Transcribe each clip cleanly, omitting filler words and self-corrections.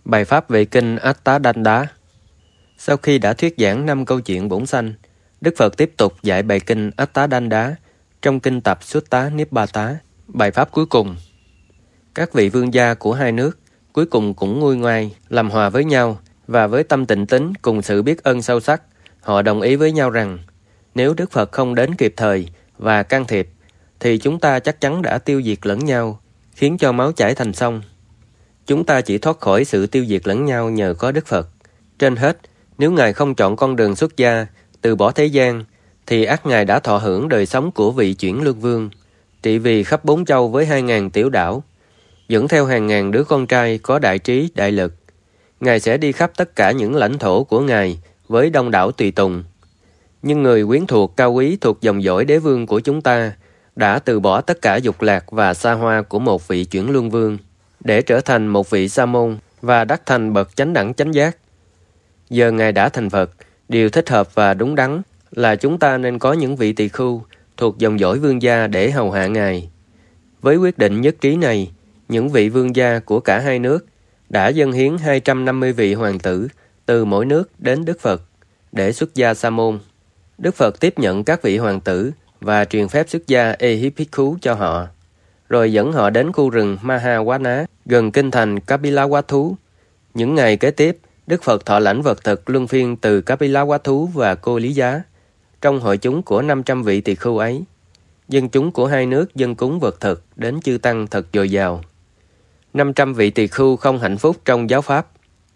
Bài pháp về kinh Attadanda. Sau khi đã thuyết giảng 5 câu chuyện bổn sanh, Đức Phật tiếp tục dạy bài kinh Attadanda trong kinh tập Sutta Nibbata, bài pháp cuối cùng. Các vị vương gia của hai nước cuối cùng cũng nguôi ngoai, làm hòa với nhau, và với tâm tịnh tín cùng sự biết ơn sâu sắc, họ đồng ý với nhau rằng nếu Đức Phật không đến kịp thời và can thiệp, thì chúng ta chắc chắn đã tiêu diệt lẫn nhau, khiến cho máu chảy thành sông. Chúng ta chỉ thoát khỏi sự tiêu diệt lẫn nhau nhờ có Đức Phật. Trên hết, nếu Ngài không chọn con đường xuất gia, từ bỏ thế gian, thì ắt Ngài đã thọ hưởng đời sống của vị chuyển lương vương, trị vì khắp 4 châu với 2.000 tiểu đảo, dẫn theo hàng ngàn đứa con trai có đại trí, đại lực. Ngài sẽ đi khắp tất cả những lãnh thổ của Ngài với đông đảo tùy tùng. Nhưng người quyến thuộc cao quý thuộc dòng dõi đế vương của chúng ta đã từ bỏ tất cả dục lạc và xa hoa của một vị chuyển luân vương để trở thành một vị sa môn và đắc thành bậc chánh đẳng chánh giác. Giờ Ngài đã thành Phật, điều thích hợp và đúng đắn là chúng ta nên có những vị tỳ khưu thuộc dòng dõi vương gia để hầu hạ Ngài. Với quyết định nhất trí này, những vị vương gia của cả hai nước đã dâng hiến 250 vị hoàng tử từ mỗi nước đến Đức Phật để xuất gia sa môn. Đức Phật tiếp nhận các vị hoàng tử và truyền phép xuất gia Ehipikkhú cho họ, rồi dẫn họ đến khu rừng Mahawana gần kinh thành Kapilavatthu. Những ngày kế tiếp, Đức Phật thọ lãnh vật thực luân phiên từ Kapilavatthu và Cô Lý Giá trong hội chúng của 500 vị tỳ khưu ấy. Dân chúng của hai nước dâng cúng vật thực đến chư tăng thật dồi dào. 500 vị tỳ khưu không hạnh phúc trong giáo pháp.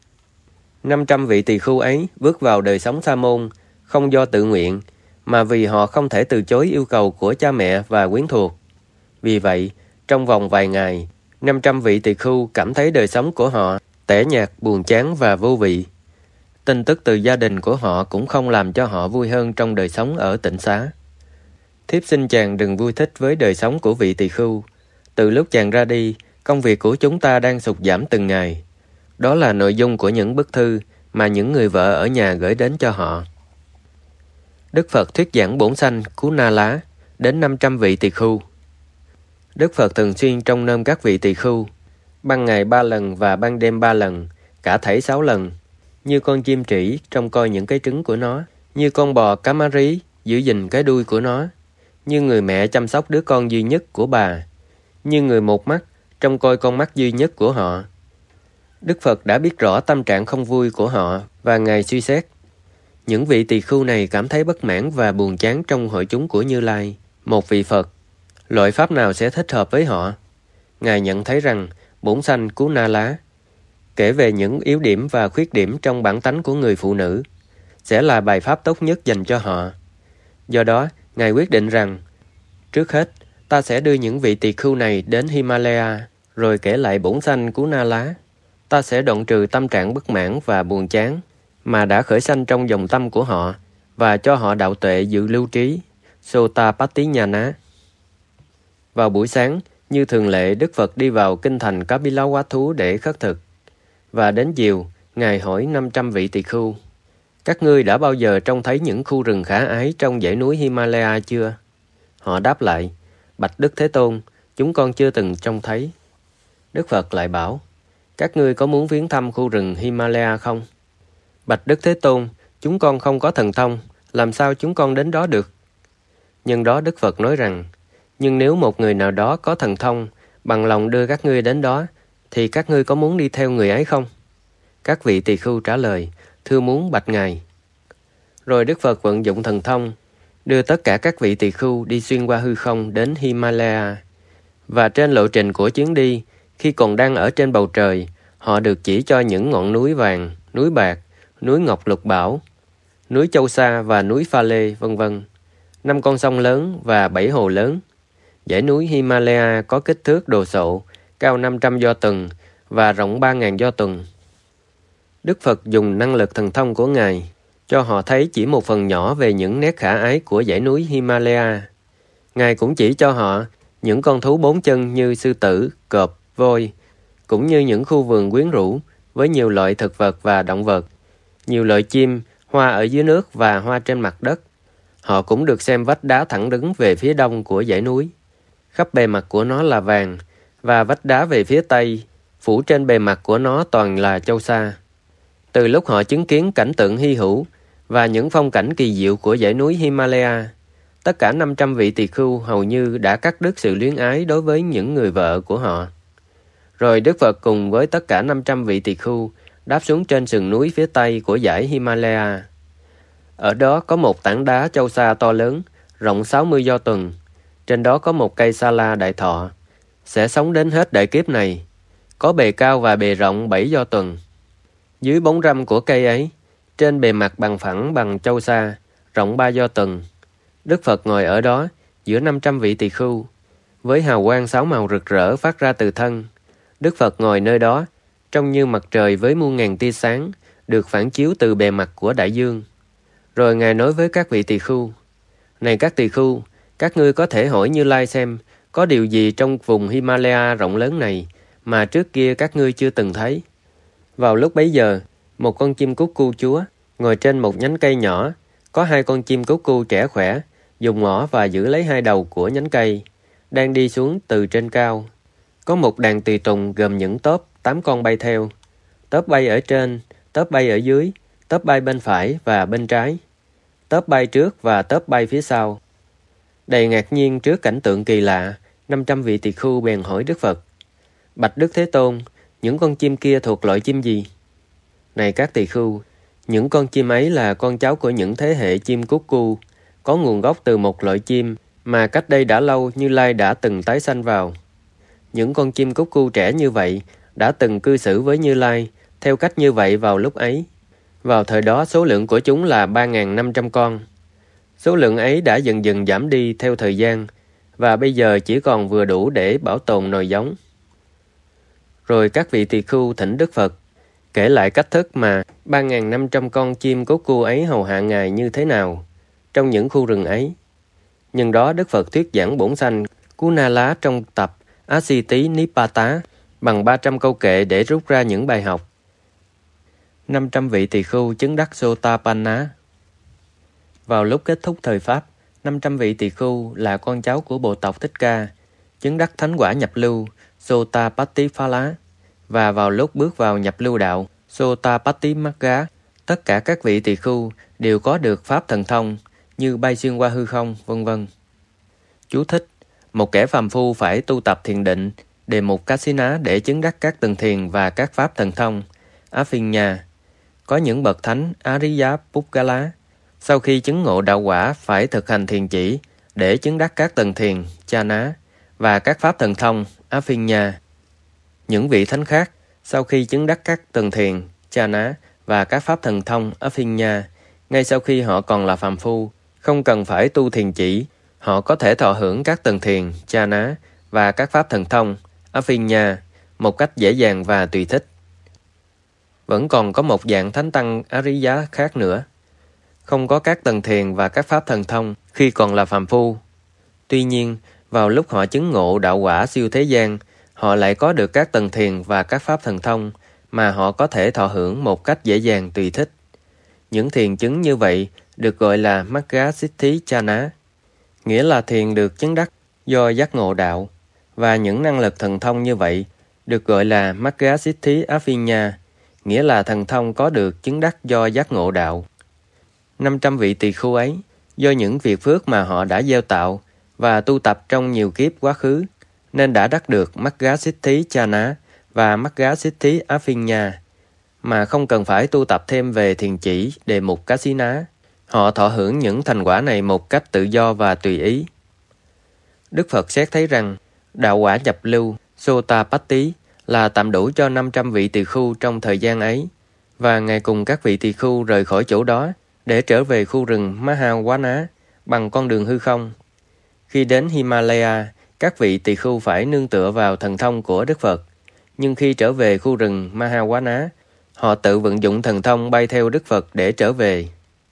500 vị tỳ khưu ấy bước vào đời sống sa môn không do tự nguyện, mà vì họ không thể từ chối yêu cầu của cha mẹ và quyến thuộc. Vì vậy, trong vòng vài ngày, 500 vị tỳ khưu cảm thấy đời sống của họ tẻ nhạt, buồn chán và vô vị. Tin tức từ gia đình của họ cũng không làm cho họ vui hơn trong đời sống ở tịnh xá. Thiếp xin chàng đừng vui thích với đời sống của vị tỳ khưu. Từ lúc chàng ra đi, công việc của chúng ta đang sụt giảm từng ngày. Đó là nội dung của những bức thư mà những người vợ ở nhà gửi đến cho họ. Đức Phật thuyết giảng bổn sanh Kunala đến 500 vị tỳ khưu. Đức Phật thường xuyên trông nom các vị tỳ khưu, ban ngày 3 lần và ban đêm 3 lần, cả thảy 6 lần, như con chim trĩ trông coi những cái trứng của nó, như con bò cám á rí giữ gìn cái đuôi của nó, như người mẹ chăm sóc đứa con duy nhất của bà, như người một mắt trông coi con mắt duy nhất của họ. Đức Phật đã biết rõ tâm trạng không vui của họ và Ngài suy xét. Những vị tỳ khưu này cảm thấy bất mãn và buồn chán trong hội chúng của Như Lai, một vị Phật. Loại pháp nào sẽ thích hợp với họ? Ngài nhận thấy rằng bổn sanh Kunala kể về những yếu điểm và khuyết điểm trong bản tánh của người phụ nữ sẽ là bài pháp tốt nhất dành cho họ. Do đó, Ngài quyết định rằng trước hết, ta sẽ đưa những vị tỳ khưu này đến Himalaya, rồi kể lại bổn sanh Kunala. Ta sẽ đoạn trừ tâm trạng bất mãn và buồn chán mà đã khởi sanh trong dòng tâm của họ và cho họ đạo tuệ dự lưu trí Sotapattiyana. Vào buổi sáng, như thường lệ, Đức Phật đi vào kinh thành Kapilavatthu để khất thực. Và đến chiều, Ngài hỏi 500 vị tỳ khưu: các ngươi đã bao giờ trông thấy những khu rừng khả ái trong dãy núi Himalaya chưa? Họ đáp lại: bạch Đức Thế Tôn, chúng con chưa từng trông thấy. Đức Phật lại bảo: các ngươi có muốn viếng thăm khu rừng Himalaya không? Bạch Đức Thế Tôn, chúng con không có thần thông, làm sao chúng con đến đó được? Nhân đó Đức Phật nói rằng: nhưng nếu một người nào đó có thần thông, bằng lòng đưa các ngươi đến đó, thì các ngươi có muốn đi theo người ấy không? Các vị tỳ khưu trả lời: thưa muốn bạch Ngài. Rồi Đức Phật vận dụng thần thông, đưa tất cả các vị tỳ khưu đi xuyên qua hư không đến Himalaya. Và trên lộ trình của chuyến đi, khi còn đang ở trên bầu trời, họ được chỉ cho những ngọn núi vàng, núi bạc, núi ngọc lục bảo, núi Châu Sa và núi Pha Lê, vân vân, 5 con sông lớn và 7 hồ lớn. Dãy núi Himalaya có kích thước đồ sộ, cao 500 do tuần và rộng 3.000 do tuần. Đức Phật dùng năng lực thần thông của Ngài cho họ thấy chỉ một phần nhỏ về những nét khả ái của dãy núi Himalaya. Ngài cũng chỉ cho họ những con thú 4 chân như sư tử, cọp, voi, cũng như những khu vườn quyến rũ với nhiều loại thực vật và động vật, nhiều loại chim, hoa ở dưới nước và hoa trên mặt đất. Họ cũng được xem vách đá thẳng đứng về phía đông của dãy núi. Khắp bề mặt của nó là vàng, và vách đá về phía tây phủ trên bề mặt của nó toàn là châu sa. Từ lúc họ chứng kiến cảnh tượng hy hữu và những phong cảnh kỳ diệu của dãy núi Himalaya, tất cả 500 vị tỳ khưu hầu như đã cắt đứt sự luyến ái đối với những người vợ của họ. Rồi Đức Phật cùng với tất cả 500 vị tỳ khưu đáp xuống trên sườn núi phía tây của dãy Himalaya. Ở đó có một tảng đá châu sa to lớn, rộng 60 do tuần. Trên đó có một cây sa la đại thọ, sẽ sống đến hết đại kiếp này, có bề cao và bề rộng 7 do tuần. Dưới bóng râm của cây ấy, trên bề mặt bằng phẳng bằng châu sa, rộng 3 do tuần, Đức Phật ngồi ở đó giữa 500 vị tỳ khưu, với hào quang 6 màu rực rỡ phát ra từ thân. Đức Phật ngồi nơi đó, trông như mặt trời với muôn ngàn tia sáng, được phản chiếu từ bề mặt của đại dương. Rồi Ngài nói với các vị tỳ khưu: Này các tỳ khưu, các ngươi có thể hỏi Như Lai xem, có điều gì trong vùng Himalaya rộng lớn này mà trước kia các ngươi chưa từng thấy. Vào lúc bấy giờ, một con chim cút cu chúa ngồi trên một nhánh cây nhỏ, có 2 con chim cút cu trẻ khỏe, dùng mỏ và giữ lấy 2 đầu của nhánh cây, đang đi xuống từ trên cao. Có một đàn tùy tùng gồm những tớp 8 con bay theo, tớp bay ở trên, tớp bay ở dưới, tớp bay bên phải và bên trái, tớp bay trước và tớp bay phía sau. Đầy ngạc nhiên trước cảnh tượng kỳ lạ, 500 vị tỳ khưu bèn hỏi Đức Phật: Bạch Đức Thế Tôn, những con chim kia thuộc loại chim gì? Này các tỳ khưu, những con chim ấy là con cháu của những thế hệ chim cút cu, có nguồn gốc từ một loại chim mà cách đây đã lâu Như Lai đã từng tái sanh vào. Những con chim cút cu trẻ như vậy đã từng cư xử với Như Lai theo cách như vậy vào lúc ấy. Vào thời đó số lượng của chúng là 3.500 con. Số lượng ấy đã dần dần giảm đi theo thời gian, và bây giờ chỉ còn vừa đủ để bảo tồn nòi giống. Rồi các vị tỳ khưu thỉnh Đức Phật kể lại cách thức mà 3.500 con chim cút cu ấy hầu hạ Ngài như thế nào trong những khu rừng ấy. Nhân đó Đức Phật thuyết giảng bổn sanh Kunala trong tập Asiti Nipata bằng 300 câu kệ để rút ra những bài học. 500 vị tỳ khưu chứng đắc Sotapanna. Vào lúc kết thúc thời Pháp, 500 vị tỳ khưu là con cháu của Bộ tộc Thích Ca chứng đắc thánh quả nhập lưu Sotapatiphala. Và vào lúc bước vào nhập lưu đạo Sotapatimagga, tất cả các vị tỳ khưu đều có được pháp thần thông như bay xuyên qua hư không, vân vân. Chú thích: một kẻ phàm phu phải tu tập thiền định, đề mục Kasina để chứng đắc các tầng thiền và các pháp thần thông Afinya. Có những bậc thánh Ariya Puggala sau khi chứng ngộ đạo quả phải thực hành thiền chỉ để chứng đắc các tầng thiền Chana và các pháp thần thông Afinya. Những vị thánh khác sau khi chứng đắc các tầng thiền Chana và các pháp thần thông Afinya, ngay sau khi họ còn là phàm phu, không cần phải tu thiền chỉ, họ có thể thọ hưởng các tầng thiền Chana và các pháp thần thông Afinya một cách dễ dàng và tùy thích. Vẫn còn có một dạng thánh tăng Ariya khác nữa, không có các tầng thiền và các pháp thần thông khi còn là phàm phu. Tuy nhiên, vào lúc họ chứng ngộ đạo quả siêu thế gian, họ lại có được các tầng thiền và các pháp thần thông mà họ có thể thọ hưởng một cách dễ dàng tùy thích. Những thiền chứng như vậy được gọi là Magga Siddhi Chana, nghĩa là thiền được chứng đắc do giác ngộ đạo, và những năng lực thần thông như vậy được gọi là Magga Siddhi Afinya, nghĩa là thần thông có được chứng đắc do giác ngộ đạo. 500 vị tỳ khưu ấy, do những việc phước mà họ đã gieo tạo và tu tập trong nhiều kiếp quá khứ, nên đã đắc được Magga Siddhi Chana và Magga Siddhi Afinya, mà không cần phải tu tập thêm về thiền chỉ, đề mục Kasina. Họ thọ hưởng những thành quả này một cách tự do và tùy ý. Đức Phật xét thấy rằng đạo quả nhập lưu Sotapatti là tạm đủ cho 500 vị tỳ khưu trong thời gian ấy, và Ngài cùng các vị tỳ khưu rời khỏi chỗ đó để trở về khu rừng Mahawana bằng con đường hư không. Khi đến Himalaya, các vị tỳ khưu phải nương tựa vào thần thông của Đức Phật, nhưng khi trở về khu rừng Mahawana, họ tự vận dụng thần thông bay theo Đức Phật để trở về.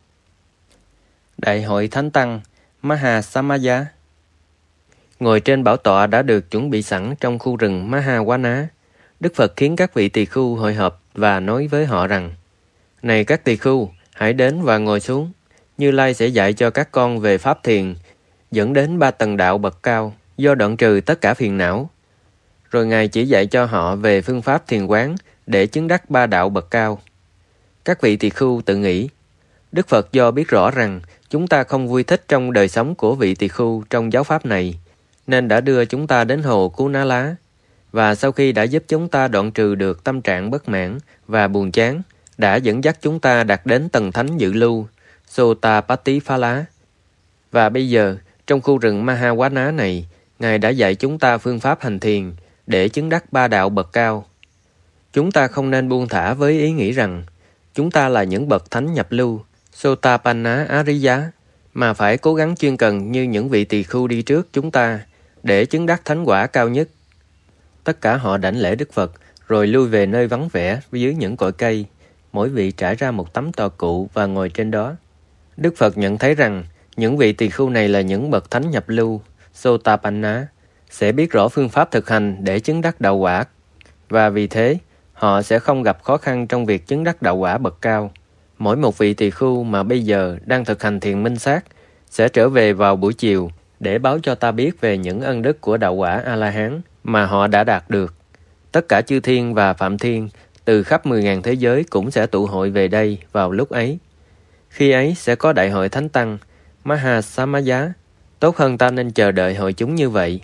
Đại hội Thánh Tăng Mahasamaya. Ngồi trên bảo tọa đã được chuẩn bị sẵn trong khu rừng Mahawana, Đức Phật khiến các vị tỳ khưu hội họp và nói với họ rằng: Này các tỳ khưu, hãy đến và ngồi xuống. Như Lai sẽ dạy cho các con về pháp thiền, dẫn đến 3 tầng đạo bậc cao, do đoạn trừ tất cả phiền não. Rồi Ngài chỉ dạy cho họ về phương pháp thiền quán để chứng đắc ba đạo bậc cao. Các vị tỳ khưu tự nghĩ, Đức Phật do biết rõ rằng chúng ta không vui thích trong đời sống của vị tỳ khưu trong giáo pháp này, nên đã đưa chúng ta đến hồ Cú Ná Lá. Và sau khi đã giúp chúng ta đoạn trừ được tâm trạng bất mãn và buồn chán, đã dẫn dắt chúng ta đạt đến tầng thánh dự lưu, Sotapatiphala. Và bây giờ, trong khu rừng Mahawana này, Ngài đã dạy chúng ta phương pháp hành thiền để chứng đắc ba đạo bậc cao. Chúng ta không nên buông thả với ý nghĩ rằng chúng ta là những bậc thánh nhập lưu, Sotapanna Ariya, mà phải cố gắng chuyên cần như những vị tỳ khưu đi trước chúng ta để chứng đắc thánh quả cao nhất. Tất cả họ đảnh lễ Đức Phật, rồi lui về nơi vắng vẻ dưới những cội cây, mỗi vị trải ra một tấm tọa cụ và ngồi trên đó. Đức Phật nhận thấy rằng những vị tỳ khưu này là những bậc thánh nhập lưu, Sotapanna, sẽ biết rõ phương pháp thực hành để chứng đắc đạo quả, và vì thế, họ sẽ không gặp khó khăn trong việc chứng đắc đạo quả bậc cao. Mỗi một vị tỳ khưu mà bây giờ đang thực hành thiền minh sát sẽ trở về vào buổi chiều để báo cho ta biết về những ân đức của đạo quả A-la-hán mà họ đã đạt được. Tất cả chư thiên và phạm thiên từ khắp 10.000 thế giới cũng sẽ tụ hội về đây vào lúc ấy. Khi ấy sẽ có đại hội Thánh Tăng, Mahasamaya. Tốt hơn ta nên chờ đợi hội chúng như vậy.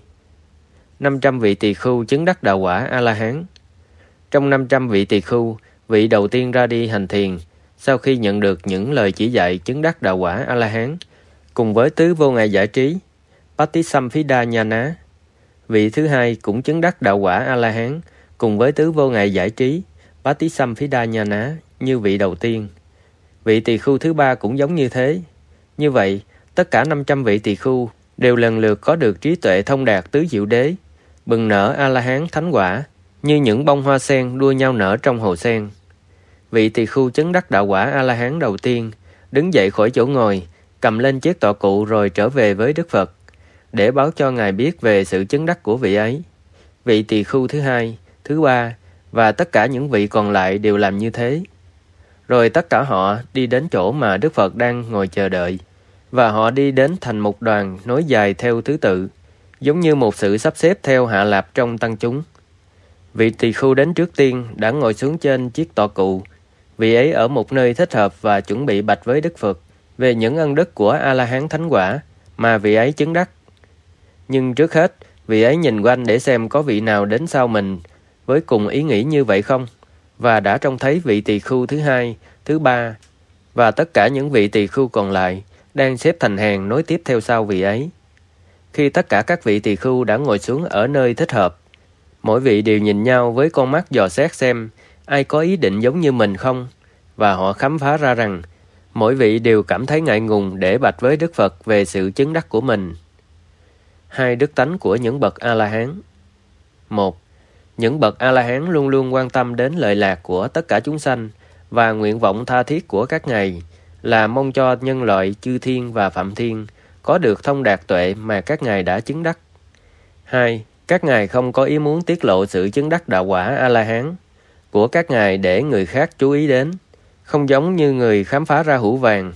500 vị tỳ khưu chứng đắc đạo quả A-la-hán. Trong 500 vị tỳ khưu, vị đầu tiên ra đi hành thiền, sau khi nhận được những lời chỉ dạy chứng đắc đạo quả A-la-hán, cùng với tứ vô ngại giải trí, Patisamphidā Ñāṇa. Vị thứ hai cũng chứng đắc đạo quả A-la-hán, cùng với tứ vô ngại giải trí, Patisamphidā Ñāṇa như vị đầu tiên. Vị tỳ khưu thứ ba cũng giống như thế. Như vậy, tất cả 500 vị tỳ khưu đều lần lượt có được trí tuệ thông đạt tứ diệu đế, bừng nở A-la-hán thánh quả, như những bông hoa sen đua nhau nở trong hồ sen. Vị tỳ khưu chứng đắc đạo quả A-la-hán đầu tiên, đứng dậy khỏi chỗ ngồi, cầm lên chiếc tọa cụ rồi trở về với Đức Phật, để báo cho Ngài biết về sự chứng đắc của vị ấy. Vị tỳ khưu thứ hai, thứ ba, và tất cả những vị còn lại đều làm như thế. Rồi tất cả họ đi đến chỗ mà Đức Phật đang ngồi chờ đợi, và họ đi đến thành một đoàn nối dài theo thứ tự, giống như một sự sắp xếp theo hạ lạp trong tăng chúng. Vị tỳ khưu đến trước tiên đã ngồi xuống trên chiếc tọa cụ. Vị ấy ở một nơi thích hợp và chuẩn bị bạch với Đức Phật về những ân đức của A-la-hán thánh quả mà vị ấy chứng đắc. Nhưng trước hết, vị ấy nhìn quanh để xem có vị nào đến sau mình với cùng ý nghĩ như vậy không, và đã trông thấy vị tỳ khưu thứ hai, thứ ba, và tất cả những vị tỳ khưu còn lại đang xếp thành hàng nối tiếp theo sau vị ấy. Khi tất cả các vị tỳ khưu đã ngồi xuống ở nơi thích hợp, mỗi vị đều nhìn nhau với con mắt dò xét xem ai có ý định giống như mình không, và họ khám phá ra rằng mỗi vị đều cảm thấy ngại ngùng để bạch với Đức Phật về sự chứng đắc của mình. Hai đức tánh của những bậc A-la-hán. 1. Những bậc A-la-hán luôn luôn quan tâm đến lợi lạc của tất cả chúng sanh, và nguyện vọng tha thiết của các ngài là mong cho nhân loại chư thiên và phạm thiên có được thông đạt tuệ mà các ngài đã chứng đắc. 2. Các ngài không có ý muốn tiết lộ sự chứng đắc đạo quả A-la-hán của các ngài để người khác chú ý đến, không giống như người khám phá ra hũ vàng.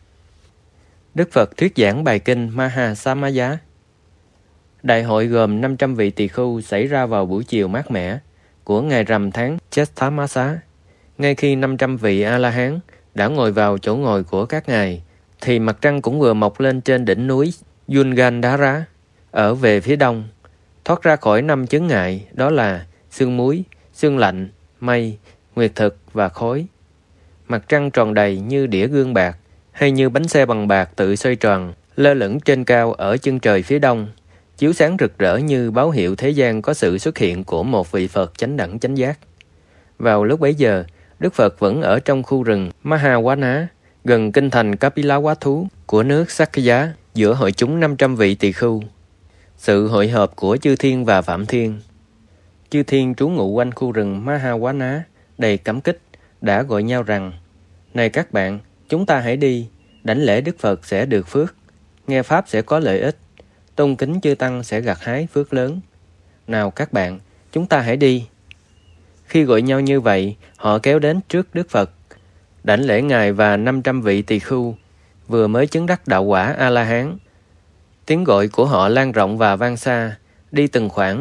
Đức Phật thuyết giảng bài kinh Mahasamaya. Đại hội gồm 500 vị tỳ khưu xảy ra vào buổi chiều mát mẻ của ngày rằm tháng Chaithamasa. Ngay khi 500 vị A-la-hán đã ngồi vào chỗ ngồi của các ngài, thì mặt trăng cũng vừa mọc lên trên đỉnh núi Yungandhara ở về phía đông, thoát ra khỏi 5 chướng ngại, đó là sương muối, sương lạnh, mây, nguyệt thực và khói. Mặt trăng tròn đầy như đĩa gương bạc, hay như bánh xe bằng bạc tự xoay tròn, lơ lửng trên cao ở chân trời phía đông, chiếu sáng rực rỡ như báo hiệu thế gian có sự xuất hiện của một vị Phật chánh đẳng chánh giác. Vào lúc bấy giờ, Đức Phật vẫn ở trong khu rừng Mahawana, gần kinh thành Kapilavatthu của nước Sakya, giữa hội chúng 500 vị tỳ khưu. Sự hội họp của chư thiên và phạm thiên. Chư thiên trú ngụ quanh khu rừng Mahawana đầy cảm kích, đã gọi nhau rằng: Này các bạn, chúng ta hãy đi, đảnh lễ Đức Phật sẽ được phước, nghe Pháp sẽ có lợi ích, tôn kính chư Tăng sẽ gặt hái phước lớn. Nào các bạn, chúng ta hãy đi. Khi gọi nhau như vậy, họ kéo đến trước Đức Phật, đảnh lễ Ngài và 500 vị tỳ khưu vừa mới chứng đắc đạo quả A-la-hán. Tiếng gọi của họ lan rộng và vang xa, đi từng khoảng,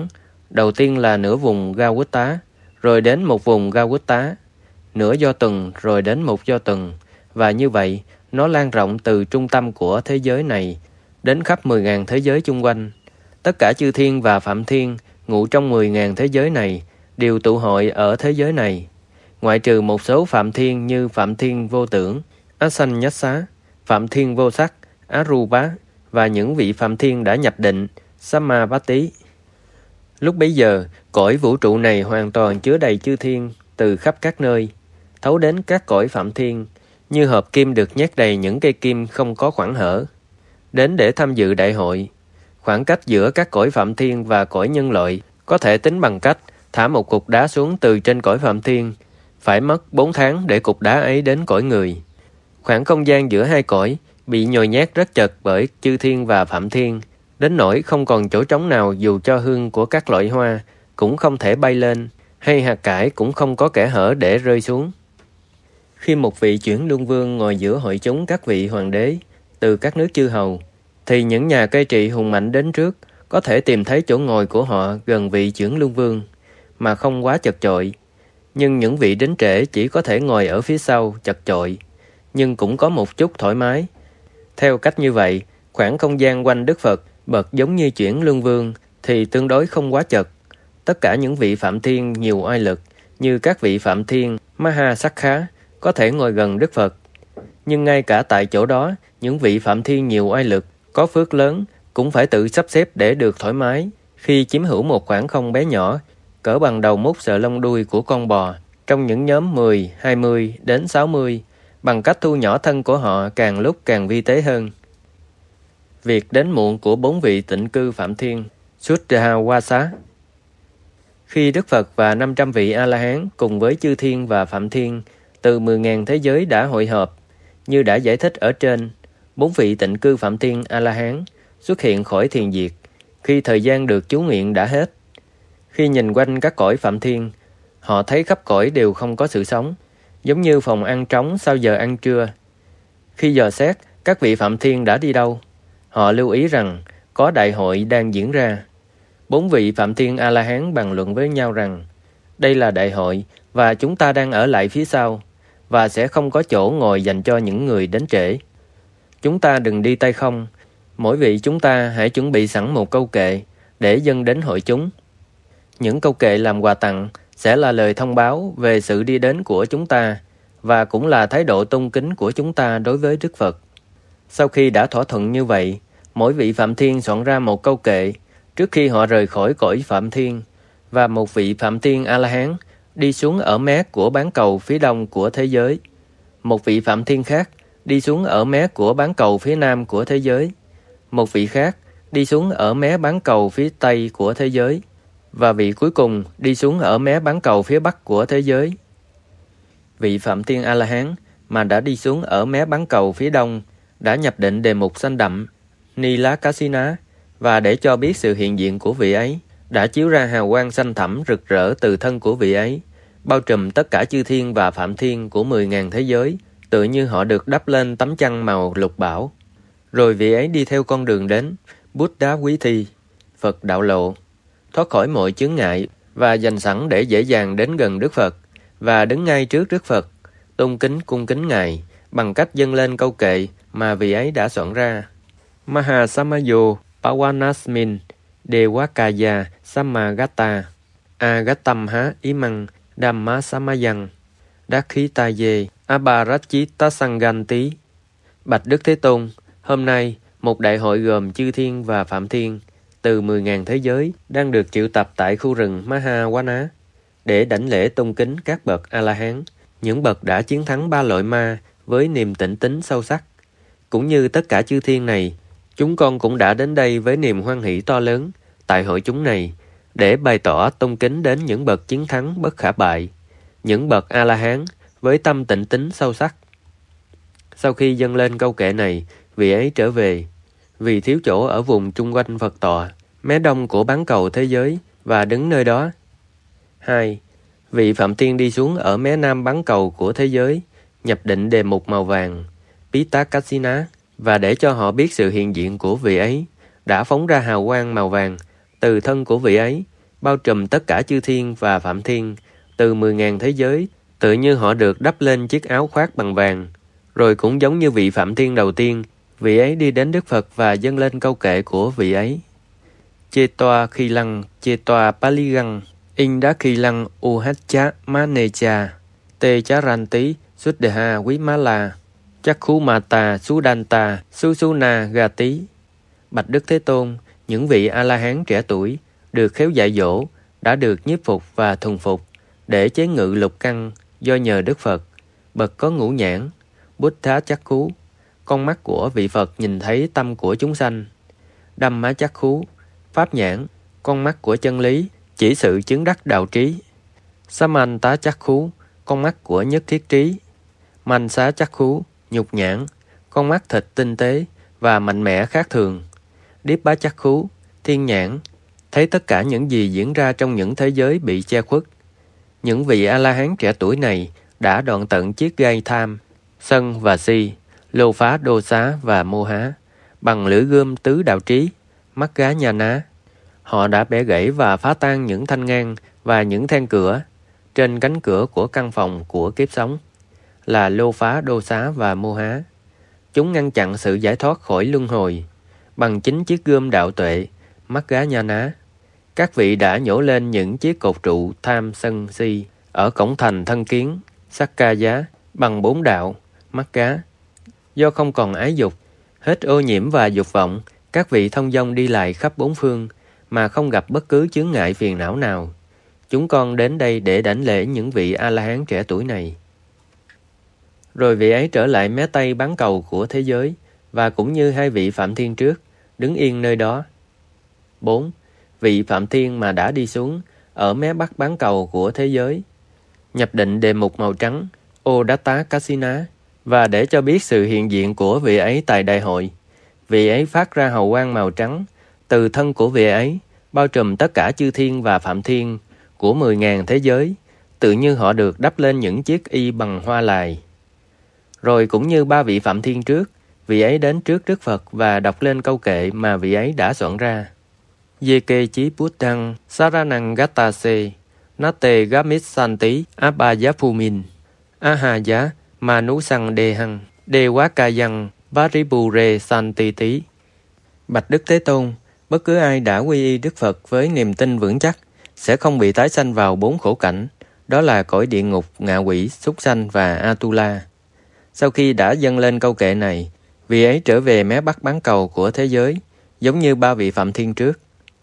Đầu tiên là nửa vùng Gawutta, rồi đến một vùng Gawutta, nửa do tuần rồi đến một do tuần, và như vậy nó lan rộng từ trung tâm của thế giới này đến khắp 10.000 thế giới chung quanh. Tất cả chư thiên và phạm thiên ngụ trong 10.000 thế giới này đều tụ hội ở thế giới này, ngoại trừ một số phạm thiên như phạm thiên vô tưởng, Asanyasa, phạm thiên vô sắc, Arupa và những vị phạm thiên đã nhập định, Samavati. Lúc bấy giờ, cõi vũ trụ này hoàn toàn chứa đầy chư thiên từ khắp các nơi, thấu đến các cõi phạm thiên, như hộp kim được nhét đầy những cây kim không có khoảng hở, đến để tham dự đại hội. Khoảng cách giữa các cõi phạm thiên và cõi nhân loại có thể tính bằng cách thả một cục đá xuống từ trên cõi phạm thiên, phải mất 4 tháng để cục đá ấy đến cõi người. Khoảng không gian giữa hai cõi bị nhồi nhét rất chật bởi chư thiên và phạm thiên, đến nỗi không còn chỗ trống nào dù cho hương của các loại hoa cũng không thể bay lên, hay hạt cải cũng không có kẽ hở để rơi xuống. Khi một vị chuyển luân vương ngồi giữa hội chúng các vị hoàng đế từ các nước chư hầu, thì những nhà cai trị hùng mạnh đến trước có thể tìm thấy chỗ ngồi của họ gần vị chuyển luân vương, mà không quá chật chội. Nhưng những vị đến trễ chỉ có thể ngồi ở phía sau chật chội, nhưng cũng có một chút thoải mái. Theo cách như vậy, khoảng không gian quanh Đức Phật bậc giống như chuyển luân vương thì tương đối không quá chật. Tất cả những vị phạm thiên nhiều oai lực như các vị phạm thiên Mahasakha có thể ngồi gần Đức Phật. Nhưng ngay cả tại chỗ đó, những vị phạm thiên nhiều oai lực có phước lớn cũng phải tự sắp xếp để được thoải mái khi chiếm hữu một khoảng không bé nhỏ cỡ bằng đầu mút sợi lông đuôi của con bò trong những nhóm 10, 20 đến 60, bằng cách thu nhỏ thân của họ càng lúc càng vi tế hơn. Việc đến muộn của 4 vị tịnh cư phạm thiên Suddhawasa. Khi Đức Phật và 500 vị A-la-hán cùng với chư thiên và phạm thiên từ 10.000 thế giới đã hội họp, như đã giải thích ở trên, 4 vị tịnh cư phạm thiên A-la-hán xuất hiện khỏi thiền diệt khi thời gian được chú nguyện đã hết. Khi nhìn quanh các cõi phạm thiên, họ thấy khắp cõi đều không có sự sống, giống như phòng ăn trống sau giờ ăn trưa. Khi dò xét các vị phạm thiên đã đi đâu, họ lưu ý rằng có đại hội đang diễn ra. 4 vị phạm thiên A-la-hán bàn luận với nhau rằng đây là đại hội và chúng ta đang ở lại phía sau, và sẽ không có chỗ ngồi dành cho những người đến trễ. Chúng ta đừng đi tay không, mỗi vị chúng ta hãy chuẩn bị sẵn một câu kệ để dâng đến hội chúng. Những câu kệ làm quà tặng sẽ là lời thông báo về sự đi đến của chúng ta và cũng là thái độ tôn kính của chúng ta đối với Đức Phật. Sau khi đã thỏa thuận như vậy, mỗi vị phạm thiên soạn ra một câu kệ trước khi họ rời khỏi cõi phạm thiên, và một vị phạm thiên A-la-hán đi xuống ở mé của bán cầu phía đông của thế giới. Một vị phạm thiên khác đi xuống ở mé của bán cầu phía nam của thế giới. Một vị khác đi xuống ở mé bán cầu phía tây của thế giới. Và vị cuối cùng đi xuống ở mé bán cầu phía bắc của thế giới. Vị phạm thiên A-la-hán mà đã đi xuống ở mé bán cầu phía đông đã nhập định đề mục xanh đậm Nilakasina, và để cho biết sự hiện diện của vị ấy, đã chiếu ra hào quang xanh thẳm rực rỡ từ thân của vị ấy, bao trùm tất cả chư thiên và phạm thiên của 10.000 thế giới, tựa như họ được đắp lên tấm chăn màu lục bảo. Rồi vị ấy đi theo con đường đến Buddha Quý Thi, Phật đạo lộ, thoát khỏi mọi chướng ngại và dành sẵn để dễ dàng đến gần Đức Phật, và đứng ngay trước Đức Phật, tôn kính cung kính Ngài bằng cách dâng lên câu kệ mà vị ấy đã soạn ra. Mahasamayo Pawanasmin Devakaya Samagata Agatamha Imang Dhamma Samayang Dakhitaye Abarachita Sanganti. Bạch Đức Thế Tôn, hôm nay một đại hội gồm chư thiên và phạm thiên từ 10.000 thế giới đang được triệu tập tại khu rừng Mahawana để đảnh lễ tôn kính các bậc A-la-hán, những bậc đã chiến thắng 3 loại ma với niềm tịnh tín sâu sắc. Cũng như tất cả chư thiên này, chúng con cũng đã đến đây với niềm hoan hỷ to lớn tại hội chúng này để bày tỏ tôn kính đến những bậc chiến thắng bất khả bại, những bậc A-la-hán với tâm tịnh tín sâu sắc. Sau khi dâng lên câu kệ này, vị ấy trở về, vì thiếu chỗ ở vùng chung quanh Phật tọa, mé đông của bán cầu thế giới, và đứng nơi đó. 2. Vị phạm thiên đi xuống ở mé nam bán cầu của thế giới, nhập định đề mục màu vàng, Pittakasina, và để cho họ biết sự hiện diện của vị ấy, đã phóng ra hào quang màu vàng từ thân của vị ấy, bao trùm tất cả chư thiên và phạm thiên, từ 10.000 thế giới, tự như họ được đắp lên chiếc áo khoác bằng vàng. Rồi cũng giống như vị phạm thiên đầu tiên, vị ấy đi đến Đức Phật và dâng lên câu kệ của vị ấy. Chê toa khi lăng, chê toa pali găng, in đá khi lăng uhacha manecha, tê chá ran tí, xuất đề ha quý má la, chắc khu mata sudanta, susuna ga tí. Bạch Đức Thế Tôn, những vị A-la-hán trẻ tuổi, được khéo dạy dỗ, đã được nhiếp phục và thuần phục, để chế ngự lục căn, do nhờ Đức Phật, bậc có ngũ nhãn, Buddha chắc khú, con mắt của vị Phật nhìn thấy tâm của chúng sanh. Đamma chắc khú, pháp nhãn, con mắt của chân lý, chỉ sự chứng đắc đạo trí. Samanta chắc khú, con mắt của nhất thiết trí. Mansa chắc khú, nhục nhãn, con mắt thịt tinh tế và mạnh mẽ khác thường. Điếp bá chắc khú, thiên nhãn, thấy tất cả những gì diễn ra trong những thế giới bị che khuất. Những vị A-la-hán trẻ tuổi này đã đoạn tận chiếc gai tham, sân và si, lô phá đô xá và mô há, bằng lưỡi gươm tứ đạo trí, mắt gá nha ná. Họ đã bẻ gãy và phá tan những thanh ngang và những then cửa trên cánh cửa của căn phòng của kiếp sống, là lô phá đô xá và mô há. Chúng ngăn chặn sự giải thoát khỏi luân hồi bằng chính chiếc gươm đạo tuệ, mắt gá nha ná. Các vị đã nhổ lên những chiếc cột trụ tham sân si ở cổng thành thân kiến, sắc ca giá, bằng 4 đạo, mắt cá. Do không còn ái dục, hết ô nhiễm và dục vọng, các vị thông dong đi lại khắp bốn phương mà không gặp bất cứ chướng ngại phiền não nào. Chúng con đến đây để đảnh lễ những vị A-la-hán trẻ tuổi này. Rồi vị ấy trở lại mé tây bán cầu của thế giới, và cũng như hai vị Phạm Thiên trước, đứng yên nơi đó. 4. Vị Phạm Thiên mà đã đi xuống, ở mé bắc bán cầu của thế giới, nhập định đề mục màu trắng, Odatta Kasina, và để cho biết sự hiện diện của vị ấy tại đại hội, vị ấy phát ra hào quang màu trắng, từ thân của vị ấy, bao trùm tất cả chư thiên và Phạm Thiên của 10.000 thế giới, tự như họ được đắp lên những chiếc y bằng hoa lài. Rồi cũng như ba vị Phạm Thiên trước, vị ấy đến trước Đức Phật và đọc lên câu kệ mà vị ấy đã soạn ra. Yeke chí Buddhang Saranang Gatase Nate Gamit Santi Abhayaphumin Ahaya Manusang Dehang Dewakayang Varipure Santiti. Bạch Đức Thế Tôn, bất cứ ai đã quy y Đức Phật với niềm tin vững chắc sẽ không bị tái sanh vào 4 khổ cảnh, đó là cõi địa ngục, ngạ quỷ, súc sanh và Atula. Sau khi đã dâng lên câu kệ này, vị ấy trở về mé bắc bán cầu của thế giới, giống như ba vị Phạm Thiên trước.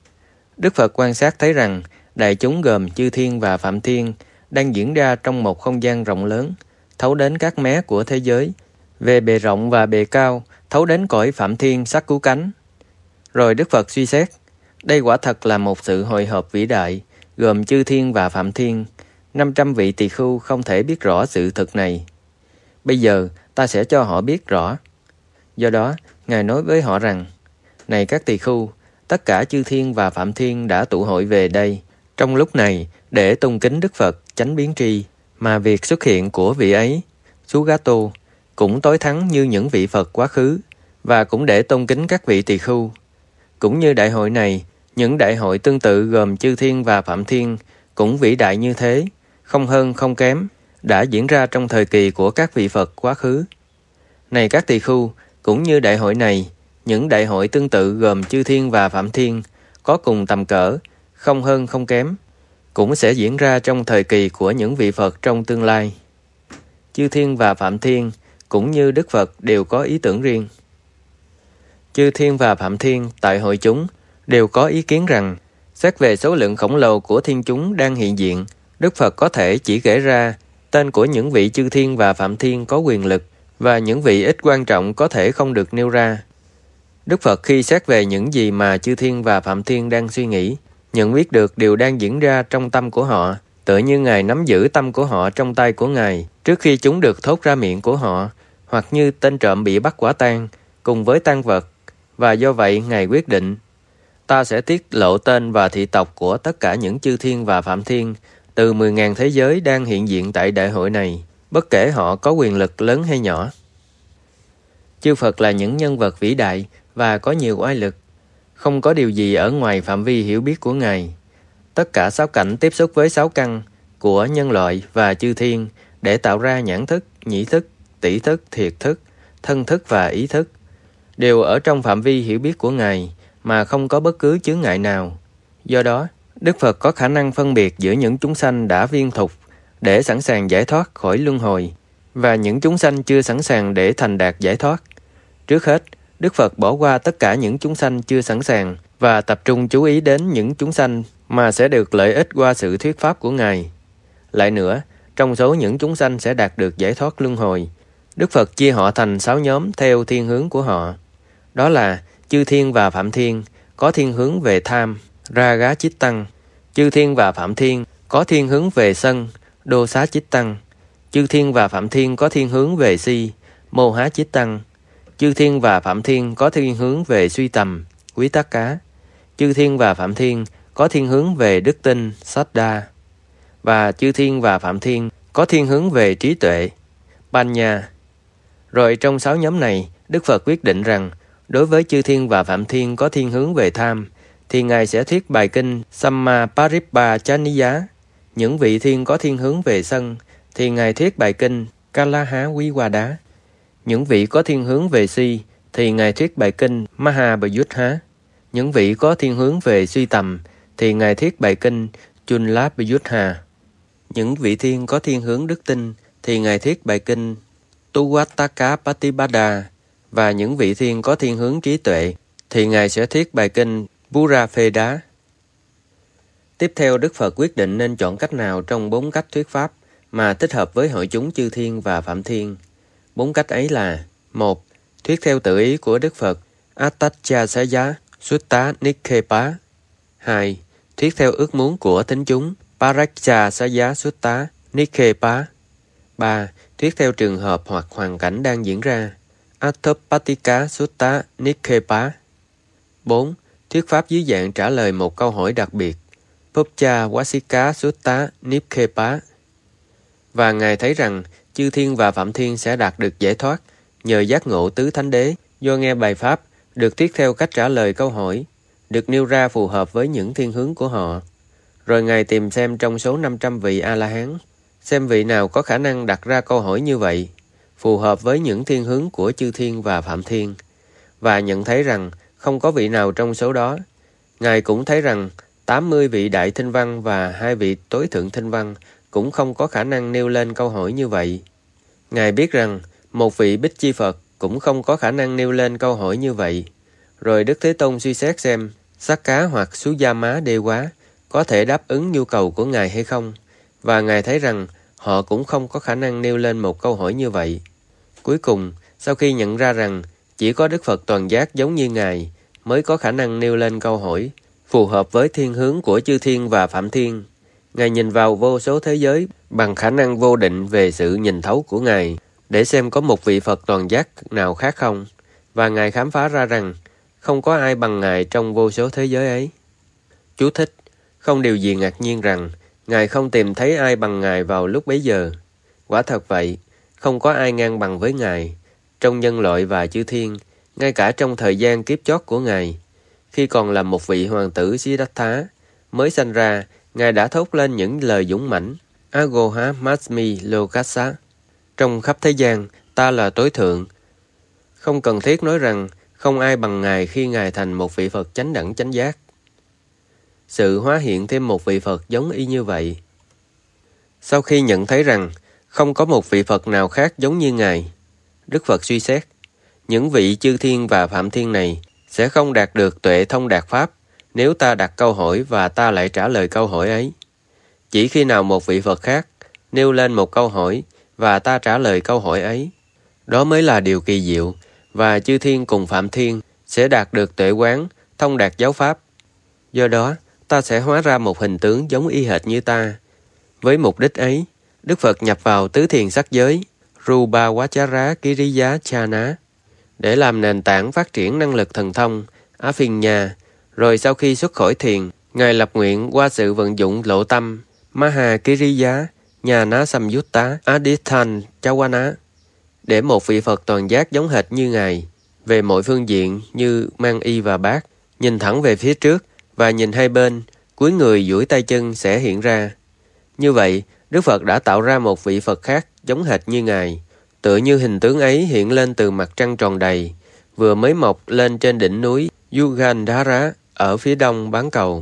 Đức Phật quan sát thấy rằng đại chúng gồm chư thiên và Phạm Thiên đang diễn ra trong một không gian rộng lớn, thấu đến các mé của thế giới, về bề rộng và bề cao, thấu đến cõi Phạm Thiên sắc cứu cánh. Rồi Đức Phật suy xét, đây quả thật là một sự hội họp vĩ đại, gồm chư thiên và Phạm Thiên. 500 vị tỳ khưu không thể biết rõ sự thực này. Bây giờ ta sẽ cho họ biết rõ. Do đó, Ngài nói với họ rằng, này các tỳ khưu, tất cả chư thiên và Phạm Thiên đã tụ hội về đây trong lúc này để tôn kính Đức Phật chánh biến tri, mà việc xuất hiện của vị ấy, Sugato, cũng tối thắng như những vị Phật quá khứ, và cũng để tôn kính các vị tỳ khưu. Cũng như đại hội này, những đại hội tương tự gồm chư thiên và Phạm Thiên cũng vĩ đại như thế, không hơn không kém, đã diễn ra trong thời kỳ của các vị Phật quá khứ. Này các tỳ khưu, cũng như đại hội này, những đại hội tương tự gồm chư thiên và Phạm Thiên có cùng tầm cỡ, không hơn không kém, cũng sẽ diễn ra trong thời kỳ của những vị Phật trong tương lai. Chư thiên và Phạm Thiên cũng như Đức Phật đều có ý tưởng riêng. Chư thiên và Phạm Thiên tại hội chúng đều có ý kiến rằng, xét về số lượng khổng lồ của thiên chúng đang hiện diện, Đức Phật có thể chỉ kể ra tên của những vị chư thiên và Phạm Thiên có quyền lực, và những vị ít quan trọng có thể không được nêu ra. Đức Phật khi xét về những gì mà chư thiên và Phạm Thiên đang suy nghĩ, nhận biết được điều đang diễn ra trong tâm của họ, tựa như Ngài nắm giữ tâm của họ trong tay của Ngài trước khi chúng được thốt ra miệng của họ, hoặc như tên trộm bị bắt quả tang cùng với tang vật, và do vậy Ngài quyết định, ta sẽ tiết lộ tên và thị tộc của tất cả những chư thiên và Phạm Thiên từ 10.000 thế giới đang hiện diện tại đại hội này, bất kể họ có quyền lực lớn hay nhỏ. Chư Phật là những nhân vật vĩ đại và có nhiều oai lực, không có điều gì ở ngoài phạm vi hiểu biết của Ngài. tất cả sáu cảnh tiếp xúc với sáu căn của nhân loại và chư thiên để tạo ra nhãn thức, nhĩ thức, tỷ thức, thiệt thức, thân thức và ý thức, đều ở trong phạm vi hiểu biết của Ngài mà không có bất cứ chướng ngại nào. Do đó, Đức Phật có khả năng phân biệt giữa những chúng sanh đã viên thục để sẵn sàng giải thoát khỏi luân hồi và những chúng sanh chưa sẵn sàng để thành đạt giải thoát. Trước hết, Đức Phật bỏ qua tất cả những chúng sanh chưa sẵn sàng và tập trung chú ý đến những chúng sanh mà sẽ được lợi ích qua sự thuyết pháp của Ngài. Lại nữa, trong số những chúng sanh sẽ đạt được giải thoát luân hồi, Đức Phật chia họ thành 6 nhóm theo thiên hướng của họ. Đó là chư thiên và phạm thiên, có thiên hướng về tham, raga chít tăng. Chư thiên và phạm thiên, có thiên hướng về sân, đô xá chít tăng. Chư thiên và phạm thiên có thiên hướng về si, mô há chít tăng. Chư thiên và phạm thiên có thiên hướng về suy tầm, quý tắc cá. Chư thiên và phạm thiên có thiên hướng về đức tin, saddha. Và chư thiên và phạm thiên có thiên hướng về trí tuệ, panya. Rồi trong 6 nhóm này, Đức Phật quyết định rằng đối với chư thiên và phạm thiên có thiên hướng về tham, thì Ngài sẽ thuyết bài kinh Samma Paripachaniya. Những vị thiên có thiên hướng về sân, thì Ngài thuyết bài kinh Kalaha Vivada. Những vị có thiên hướng về si, thì Ngài thuyết bài kinh Mahabhyuddha. Những vị có thiên hướng về suy tầm, thì Ngài thuyết bài kinh Chunlabhyuddha. Những vị thiên có thiên hướng đức tin, thì Ngài thuyết bài kinh Tuvattaka Patipada. Và những vị thiên có thiên hướng trí tuệ, thì Ngài sẽ thuyết bài kinh Purafeda. Tiếp theo, Đức Phật quyết định nên chọn cách nào trong 4 cách thuyết pháp mà thích hợp với hội chúng chư thiên và phạm thiên. 4 cách ấy là: 1. Thuyết theo tự ý của Đức Phật, Attachasaya Sutta Nikhepa. 2. Thuyết theo ước muốn của thính chúng, Parachasaya Sutta Nikhepa. 3. Thuyết theo trường hợp hoặc hoàn cảnh đang diễn ra, Atthapattika Sutta Nikhepa. 4. Thuyết pháp dưới dạng trả lời một câu hỏi đặc biệt, Popcha Vasika Sutta Nikhepa. Và Ngài thấy rằng chư thiên và phạm thiên sẽ đạt được giải thoát nhờ giác ngộ tứ thánh đế do nghe bài pháp được thuyết theo cách trả lời câu hỏi, được nêu ra phù hợp với những thiên hướng của họ. Rồi Ngài tìm xem trong số 500 vị A-la-hán, xem vị nào có khả năng đặt ra câu hỏi như vậy, phù hợp với những thiên hướng của chư thiên và phạm thiên, và nhận thấy rằng không có vị nào trong số đó. Ngài cũng thấy rằng 80 vị đại thinh văn và 2 vị tối thượng thinh văn cũng không có khả năng nêu lên câu hỏi như vậy. Ngài biết rằng một vị Bích Chi Phật cũng không có khả năng nêu lên câu hỏi như vậy. Rồi Đức Thế Tôn suy xét xem Sắc Cá hoặc Sujama Đê Quá có thể đáp ứng nhu cầu của Ngài hay không, và Ngài thấy rằng họ cũng không có khả năng nêu lên một câu hỏi như vậy. Cuối cùng, sau khi nhận ra rằng chỉ có Đức Phật toàn giác giống như Ngài mới có khả năng nêu lên câu hỏi phù hợp với thiên hướng của chư thiên và phạm thiên, Ngài nhìn vào vô số thế giới bằng khả năng vô định về sự nhìn thấu của Ngài để xem có một vị Phật toàn giác nào khác không, và Ngài khám phá ra rằng không có ai bằng Ngài trong vô số thế giới ấy. Chú thích: không điều gì ngạc nhiên rằng Ngài không tìm thấy ai bằng Ngài vào lúc bấy giờ. Quả thật vậy, không có ai ngang bằng với Ngài trong nhân loại và chư thiên, ngay cả trong thời gian kiếp chót của Ngài. Khi còn là một vị hoàng tử Siddhartha mới sanh ra, Ngài đã thốt lên những lời dũng mãnh Agoha Masmi Lokasa. Trong khắp thế gian, ta là tối thượng. Không cần thiết nói rằng không ai bằng Ngài khi Ngài thành một vị Phật chánh đẳng chánh giác. Sự hóa hiện thêm một vị Phật giống y như vậy. Sau khi nhận thấy rằng không có một vị Phật nào khác giống như Ngài, Đức Phật suy xét, những vị chư thiên và phạm thiên này sẽ không đạt được tuệ thông đạt pháp nếu ta đặt câu hỏi và ta lại trả lời câu hỏi ấy. Chỉ khi nào một vị Phật khác nêu lên một câu hỏi và ta trả lời câu hỏi ấy, đó mới là điều kỳ diệu, và chư thiên cùng phạm thiên sẽ đạt được tuệ quán, thông đạt giáo pháp. Do đó, ta sẽ hóa ra một hình tướng giống y hệt như ta. Với mục đích ấy, Đức Phật nhập vào tứ thiền sắc giới, Rupa Vachara Kiriya Chana, để làm nền tảng phát triển năng lực thần thông, Aphinya. Rồi sau khi xuất khỏi thiền, Ngài lập nguyện qua sự vận dụng lộ tâm, Maha Kiriya, Nhana Samyutta, Adithan Chawana, để một vị Phật toàn giác giống hệt như Ngài, về mọi phương diện như mang y và bát, nhìn thẳng về phía trước và nhìn hai bên, cuối người duỗi tay chân sẽ hiện ra. Như vậy, Đức Phật đã tạo ra một vị Phật khác giống hệt như Ngài, tựa như hình tướng ấy hiện lên từ mặt trăng tròn đầy, vừa mới mọc lên trên đỉnh núi Yugandhara ở phía đông bán cầu.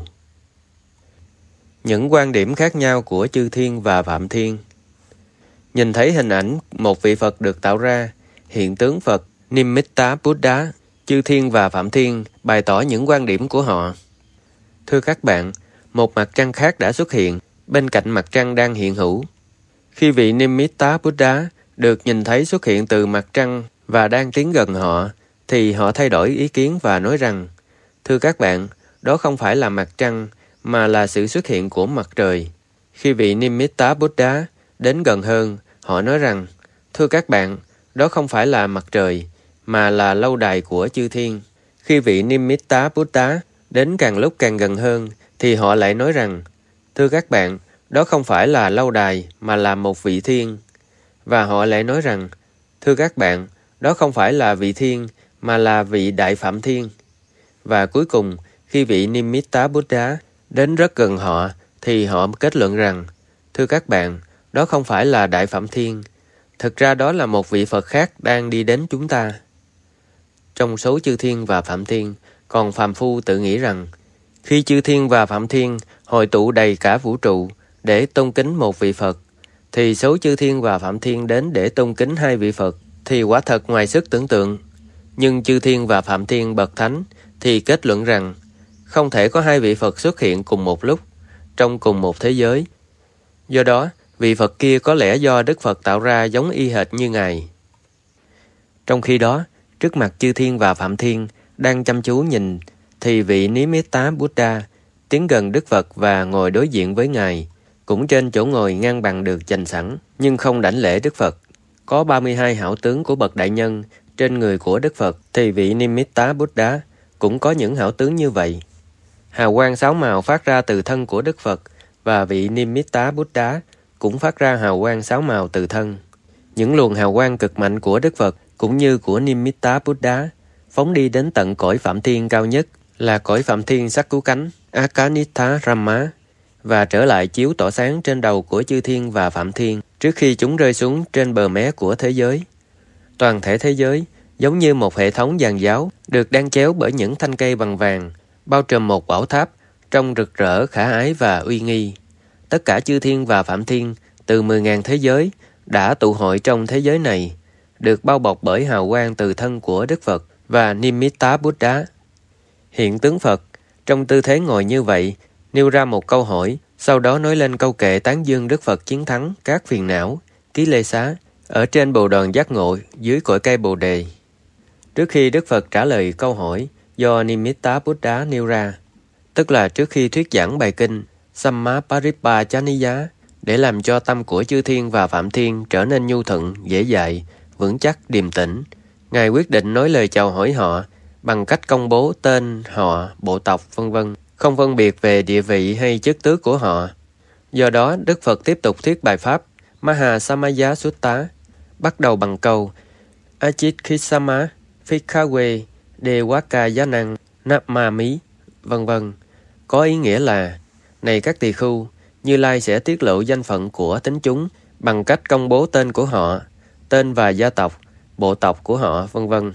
Những quan điểm khác nhau của Chư Thiên và Phạm Thiên. Nhìn thấy hình ảnh một vị Phật được tạo ra, hiện tướng Phật Nimitta Buddha, Chư Thiên và Phạm Thiên bày tỏ những quan điểm của họ. Thưa các bạn, một mặt trăng khác đã xuất hiện bên cạnh mặt trăng đang hiện hữu. Khi vị Nimitta Buddha được nhìn thấy xuất hiện từ mặt trăng và đang tiến gần họ, thì họ thay đổi ý kiến và nói rằng, thưa các bạn, đó không phải là mặt trăng, mà là sự xuất hiện của mặt trời. Khi vị Nimitta Buddha đến gần hơn, họ nói rằng, thưa các bạn, đó không phải là mặt trời, mà là lâu đài của Chư Thiên. Khi vị Nimitta Buddha đến càng lúc càng gần hơn, thì họ lại nói rằng, thưa các bạn, đó không phải là lâu đài, mà là một vị thiên. Và họ lại nói rằng, thưa các bạn, đó không phải là vị thiên, mà là vị Đại Phạm Thiên. Và cuối cùng, khi vị Nimitta Buddha đến rất gần họ, thì họ kết luận rằng, thưa các bạn, đó không phải là Đại Phạm Thiên. Thực ra đó là một vị Phật khác đang đi đến chúng ta. Trong số Chư Thiên và Phạm Thiên, còn phàm phu tự nghĩ rằng, khi Chư Thiên và Phạm Thiên hội tụ đầy cả vũ trụ để tôn kính một vị Phật, thì số Chư Thiên và Phạm Thiên đến để tôn kính hai vị Phật, thì quả thật ngoài sức tưởng tượng. Nhưng Chư Thiên và Phạm Thiên bậc thánh thì kết luận rằng, không thể có hai vị Phật xuất hiện cùng một lúc, trong cùng một thế giới. Do đó, vị Phật kia có lẽ do Đức Phật tạo ra giống y hệt như Ngài. Trong khi đó, trước mặt Chư Thiên và Phạm Thiên đang chăm chú nhìn, thì vị Nimitta Buddha tiến gần Đức Phật và ngồi đối diện với Ngài, cũng trên chỗ ngồi ngang bằng được dành sẵn, nhưng không đảnh lễ Đức Phật. Có 32 hảo tướng của bậc đại nhân trên người của Đức Phật, thì vị Nimitta Buddha cũng có những hảo tướng như vậy. Hào quang 6 màu phát ra từ thân của Đức Phật, và vị Nimitta Buddha cũng phát ra hào quang 6 màu từ thân. Những luồng hào quang cực mạnh của Đức Phật cũng như của Nimitta Buddha phóng đi đến tận cõi Phạm Thiên cao nhất, là cõi Phạm Thiên sắc cứu cánh Akanita Rama, và trở lại chiếu tỏ sáng trên đầu của Chư Thiên và Phạm Thiên trước khi chúng rơi xuống trên bờ mé của thế giới. Toàn thể thế giới giống như một hệ thống giàn giáo được đan chéo bởi những thanh cây bằng vàng, bao trùm một bảo tháp trông rực rỡ, khả ái và uy nghi. Tất cả Chư Thiên và Phạm Thiên từ 10.000 thế giới đã tụ hội trong thế giới này, được bao bọc bởi hào quang từ thân của Đức Phật và Nimitta Buddha. Hiện tướng Phật trong tư thế ngồi như vậy nêu ra một câu hỏi, sau đó nói lên câu kệ tán dương Đức Phật chiến thắng các phiền não, ký lê xá ở trên bồ đoàn giác ngộ dưới cội cây bồ đề. Trước khi Đức Phật trả lời câu hỏi do Nimitta Buddha nêu ra, tức là trước khi thuyết giảng bài kinh Sammaparipachaniya để làm cho tâm của Chư Thiên và Phạm Thiên trở nên nhu thuận, dễ dạy, vững chắc, điềm tĩnh, Ngài quyết định nói lời chào hỏi họ bằng cách công bố tên, họ, bộ tộc, vân vân, không phân biệt về địa vị hay chức tước của họ. Do đó, Đức Phật tiếp tục thuyết bài pháp Mahasamaya Sutta, bắt đầu bằng câu Achitkhisama Phikhawe Dewakayanang Namami, vân vân, có ý nghĩa là: này các tỳ khưu, Như Lai sẽ tiết lộ danh phận của tín chúng bằng cách công bố tên của họ, tên và gia tộc, bộ tộc của họ, vân vân.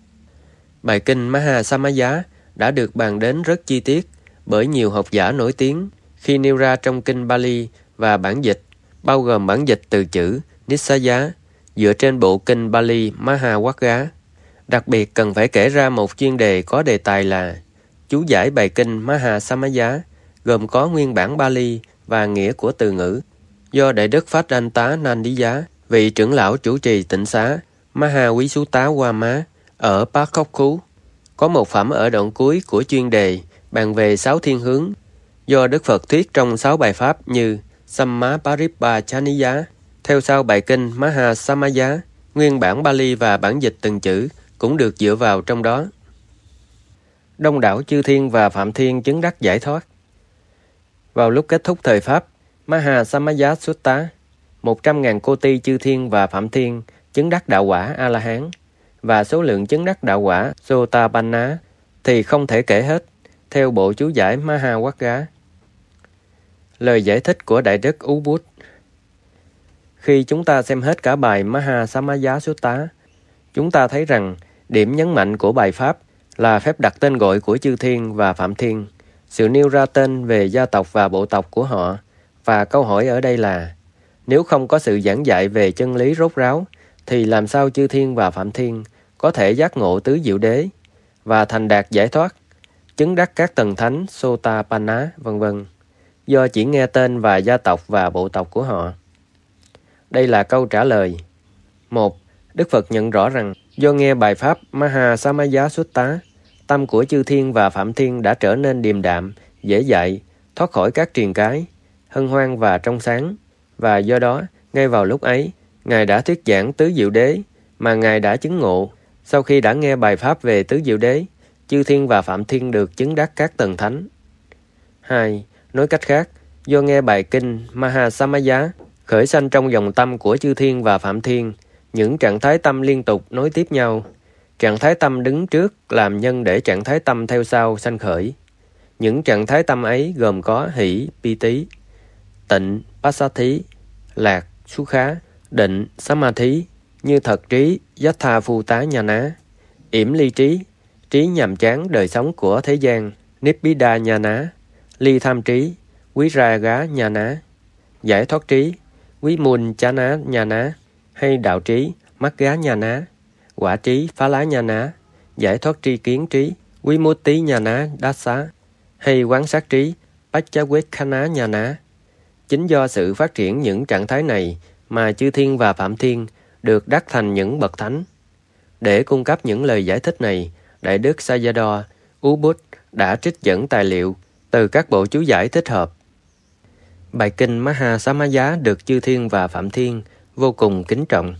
Bài kinh Mahasamaya đã được bàn đến rất chi tiết bởi nhiều học giả nổi tiếng khi nêu ra trong kinh Pali và bản dịch, bao gồm bản dịch từ chữ Nissaya dựa trên bộ kinh Pali Mahawagga. Đặc biệt cần phải kể ra một chuyên đề có đề tài là chú giải bài kinh Mahasamaya, gồm có nguyên bản Pali và nghĩa của từ ngữ, do Đại Đức Phát Anh Tá Nandiya, vị trưởng lão chủ trì tịnh xá Mahavisutta Wama ở Pakokku. Có một phẩm ở đoạn cuối của chuyên đề bàn về 6 thiên hướng do Đức Phật thuyết trong 6 bài pháp như Sammaparipachaniya. Theo sau bài kinh Mahasamaya, nguyên bản Pali và bản dịch từng chữ cũng được dựa vào trong đó. Đông đảo Chư Thiên và Phạm Thiên chứng đắc giải thoát. Vào lúc kết thúc thời pháp Mahasamaya Sutta, 100.000 cô ti Chư Thiên và Phạm Thiên chứng đắc đạo quả A-la-hán, và số lượng chứng đắc đạo quả Sotapanna thì không thể kể hết, theo bộ chú giải Mahawagga. Lời giải thích của Đại Đức Ubud. Khi chúng ta xem hết cả bài Mahasamaya Sutta, chúng ta thấy rằng điểm nhấn mạnh của bài Pháp là phép đặt tên gọi của chư thiên và phạm thiên, sự nêu ra tên về gia tộc và bộ tộc của họ, và câu hỏi ở đây là nếu không có sự giảng dạy về chân lý rốt ráo, thì làm sao chư thiên và phạm thiên có thể giác ngộ tứ diệu đế và thành đạt giải thoát, chứng đắc các tầng thánh Sotapanna, vân vân, do chỉ nghe tên và gia tộc và bộ tộc của họ? Đây là câu trả lời. 1. Đức Phật nhận rõ rằng do nghe bài pháp Mahasamaya Sutta, tâm của chư thiên và phạm thiên đã trở nên điềm đạm, dễ dạy, thoát khỏi các triền cái, hân hoan và trong sáng, và do đó, ngay vào lúc ấy, Ngài đã thuyết giảng tứ diệu đế mà Ngài đã chứng ngộ. Sau khi đã nghe bài pháp về tứ diệu đế, chư thiên và phạm thiên được chứng đắc các tầng thánh. 2. Nói cách khác, do nghe bài kinh Mahasamaya khởi sanh trong dòng tâm của chư thiên và phạm thiên những trạng thái tâm liên tục nối tiếp nhau. Trạng thái tâm đứng trước làm nhân để trạng thái tâm theo sau sanh khởi. Những trạng thái tâm ấy gồm có hỷ, piti, tịnh, passathi, lạc, sukha, định, samadhi, như thật trí, yatha phu tá nhana, yểm ly trí, trí nhàm chán đời sống của thế gian, nibbida nhana, ly tham trí, quý ra gá nhana, giải thoát trí, quý môn chana nhana, hay đạo trí, mắt gá nhana, quả trí, phá lá nhana, giải thoát tri kiến trí, quý mốt tí nhana đasa, hay quán sát trí, pachavekkana nhana. Chính do sự phát triển những trạng thái này mà chư thiên và phạm thiên được đắc thành những bậc thánh. Để cung cấp những lời giải thích này, Đại Đức Sayadaw Ubud đã trích dẫn tài liệu từ các bộ chú giải thích hợp. Bài kinh Mahasamaya được chư thiên và phạm thiên vô cùng kính trọng.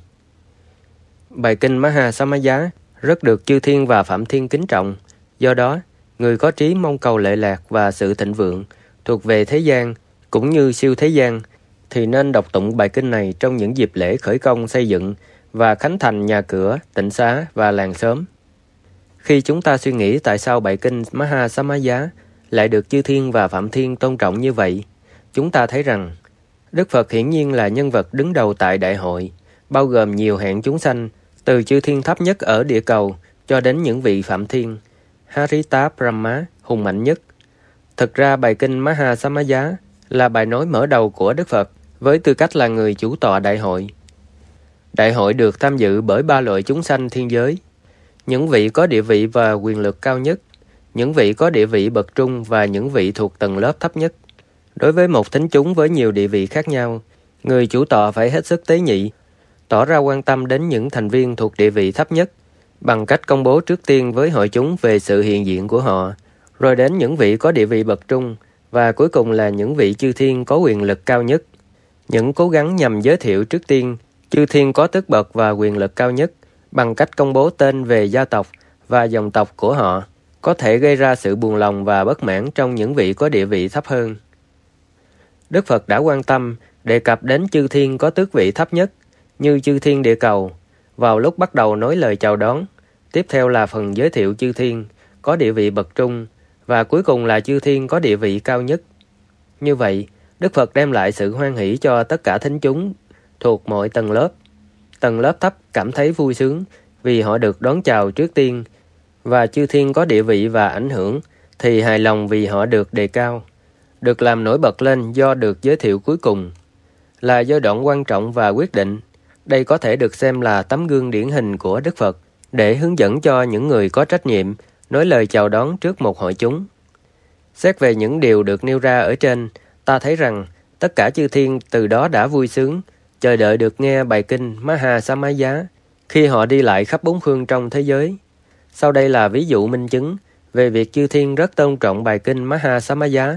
Bài kinh Mahasamaya rất được chư thiên và phạm thiên kính trọng. Do đó, người có trí mong cầu lệ lạc và sự thịnh vượng thuộc về thế gian cũng như siêu thế gian thì nên đọc tụng bài kinh này trong những dịp lễ khởi công xây dựng và khánh thành nhà cửa, tịnh xá và làng xóm. Khi chúng ta suy nghĩ tại sao bài kinh Mahasamaya lại được chư thiên và phạm thiên tôn trọng như vậy, chúng ta thấy rằng Đức Phật hiển nhiên là nhân vật đứng đầu tại đại hội, bao gồm nhiều hạng chúng sanh, từ chư thiên thấp nhất ở địa cầu cho đến những vị phạm thiên, Harita Brahma, hùng mạnh nhất. Thực ra bài kinh Mahasamaya là bài nói mở đầu của Đức Phật với tư cách là người chủ tọa đại hội. Đại hội được tham dự bởi 3 loại chúng sanh thiên giới: những vị có địa vị và quyền lực cao nhất, những vị có địa vị bậc trung và những vị thuộc tầng lớp thấp nhất. Đối với một thính chúng với nhiều địa vị khác nhau, người chủ tọa phải hết sức tế nhị, tỏ ra quan tâm đến những thành viên thuộc địa vị thấp nhất bằng cách công bố trước tiên với hội chúng về sự hiện diện của họ, rồi đến những vị có địa vị bậc trung và cuối cùng là những vị chư thiên có quyền lực cao nhất. Những cố gắng nhằm giới thiệu trước tiên chư thiên có tước bậc và quyền lực cao nhất bằng cách công bố tên về gia tộc và dòng tộc của họ có thể gây ra sự buồn lòng và bất mãn trong những vị có địa vị thấp hơn. Đức Phật đã quan tâm đề cập đến chư thiên có tước vị thấp nhất như chư thiên địa cầu vào lúc bắt đầu nói lời chào đón. Tiếp theo là phần giới thiệu chư thiên có địa vị bậc trung và cuối cùng là chư thiên có địa vị cao nhất. Như vậy, Đức Phật đem lại sự hoan hỷ cho tất cả thính chúng thuộc mọi tầng lớp. Tầng lớp thấp cảm thấy vui sướng vì họ được đón chào trước tiên, và chư thiên có địa vị và ảnh hưởng thì hài lòng vì họ được đề cao, được làm nổi bật lên do được giới thiệu cuối cùng. Là giai đoạn quan trọng và quyết định. Đây có thể được xem là tấm gương điển hình của Đức Phật để hướng dẫn cho những người có trách nhiệm nói lời chào đón trước một hội chúng. Xét về những điều được nêu ra ở trên, ta thấy rằng tất cả chư thiên từ đó đã vui sướng, chờ đợi được nghe bài kinh Mahasamaya khi họ đi lại khắp bốn phương trong thế giới. Sau đây là ví dụ minh chứng về việc chư thiên rất tôn trọng bài kinh Mahasamaya.